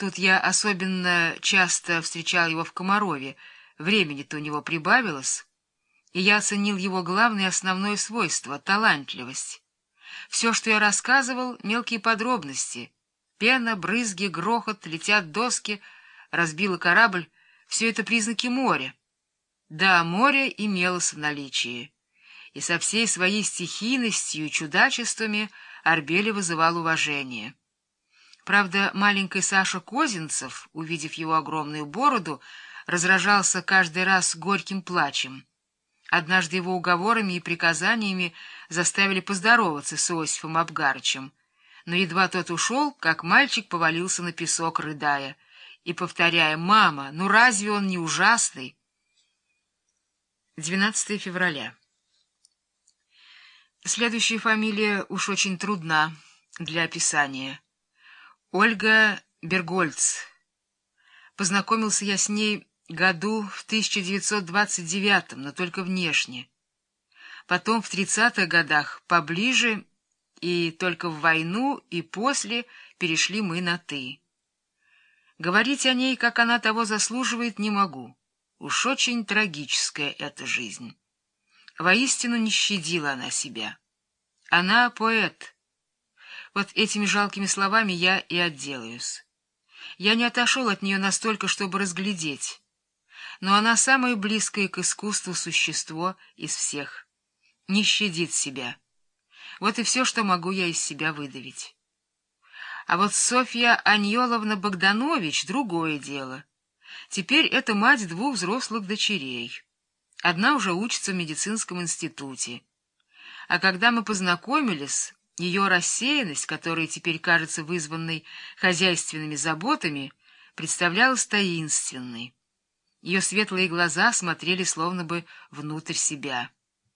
Тут я особенно часто встречал его в Комарове, времени-то у него прибавилось, и я оценил его главное и основное свойство — талантливость. Все, что я рассказывал, мелкие подробности — пена, брызги, грохот, летят доски, разбило корабль — все это признаки моря. Да, море имелось в наличии, и со всей своей стихийностью и чудачествами Арбели вызывал уважение. Правда, маленький Саша Козинцев, увидев его огромную бороду, разражался каждый раз горьким плачем. Однажды его уговорами и приказаниями заставили поздороваться с Иосифом Абгарычем, но едва тот ушел, как мальчик повалился на песок, рыдая, и повторяя: «Мама, ну разве он не ужасный?» 12 февраля. Следующая фамилия уж очень трудна для описания. Ольга Бергольц. Познакомился я с ней году в 1929, но только внешне. Потом в 30-х годах поближе, и только в войну и после перешли мы на «ты». Говорить о ней, как она того заслуживает, не могу. Уж очень трагическая эта жизнь. Воистину не щадила она себя. Она поэт. Вот этими жалкими словами я и отделаюсь. Я не отошел от нее настолько, чтобы разглядеть. Но она самое близкое к искусству существо из всех. Не щадит себя. Вот и все, что могу я из себя выдавить. А вот Софья Аньоловна Богданович — другое дело. Теперь это мать двух взрослых дочерей. Одна уже учится в медицинском институте. А когда мы познакомились, ее рассеянность, которая теперь кажется вызванной хозяйственными заботами, представлялась таинственной. Ее светлые глаза смотрели словно бы внутрь себя.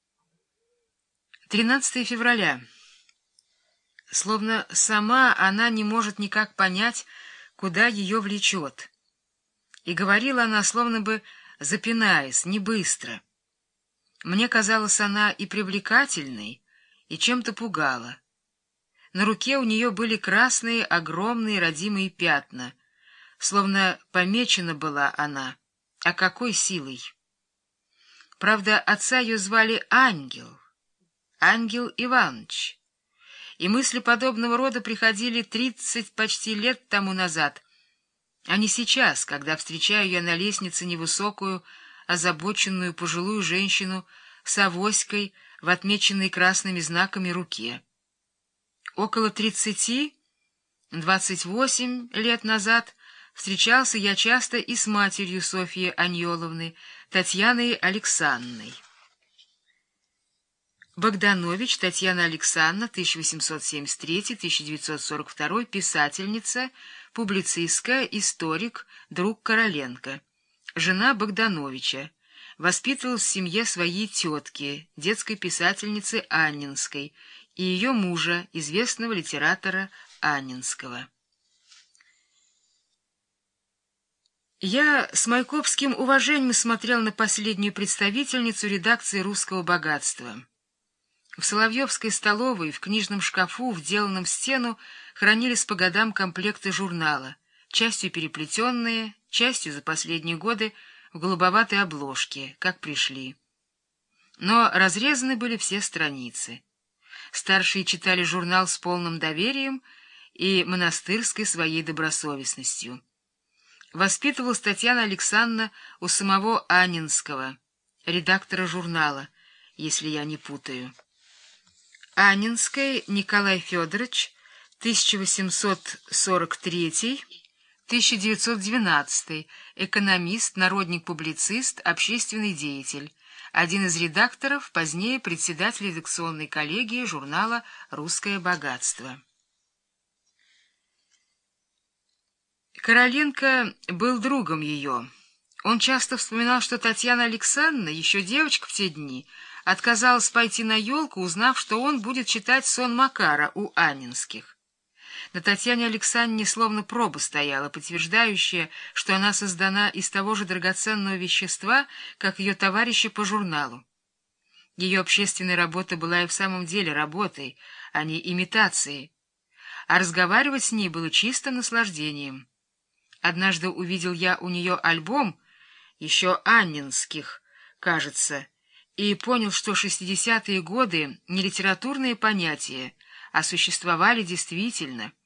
13 февраля. Словно сама она не может никак понять, куда ее влечет. И говорила она, словно бы запинаясь, не быстро. Мне казалось, она и привлекательной, и чем-то пугала. На руке у нее были красные, огромные родимые пятна, словно помечена была она, а какой силой. Правда, отца ее звали Ангел, Ангел Иванович, и мысли подобного рода приходили 30 почти лет тому назад, а не сейчас, когда встречаю я на лестнице невысокую, озабоченную пожилую женщину с авоськой в отмеченной красными знаками руке. Около 28 лет назад встречался я часто и с матерью Софьи Аньоловны, Татьяной Александровной. Богданович Татьяна Александровна, 1873-1942, писательница, публицистка, историк, друг Короленко. Жена Богдановича. Воспитывалась в семье своей тетки, детской писательницы Анненской, и ее мужа, известного литератора Анненского. Я с майкопским уважением смотрел на последнюю представительницу редакции «Русского богатства». В Соловьевской столовой, в книжном шкафу, вделанном в стену, хранились по годам комплекты журнала, частью переплетенные, частью за последние годы в голубоватой обложке, как пришли. Но разрезаны были все страницы. Старшие читали журнал с полным доверием и монастырской своей добросовестностью. Воспитывалась Татьяна Александровна у самого Анненского, редактора журнала, если я не путаю. Анненский Николай Федорович, 1843-1912, экономист, народник-публицист, общественный деятель, один из редакторов, позднее председатель редакционной коллегии журнала «Русское богатство». Короленко был другом ее. Он часто вспоминал, что Татьяна Александровна, еще девочка в те дни, отказалась пойти на елку, узнав, что он будет читать «Сон Макара» у Анненских. На Татьяне Александровне словно проба стояла, подтверждающая, что она создана из того же драгоценного вещества, как ее товарищи по журналу. Ее общественная работа была и в самом деле работой, а не имитацией, а разговаривать с ней было чистым наслаждением. Однажды увидел я у нее альбом, еще анненских, кажется, и понял, что 60-е годы не литературные понятия, а существовали действительно.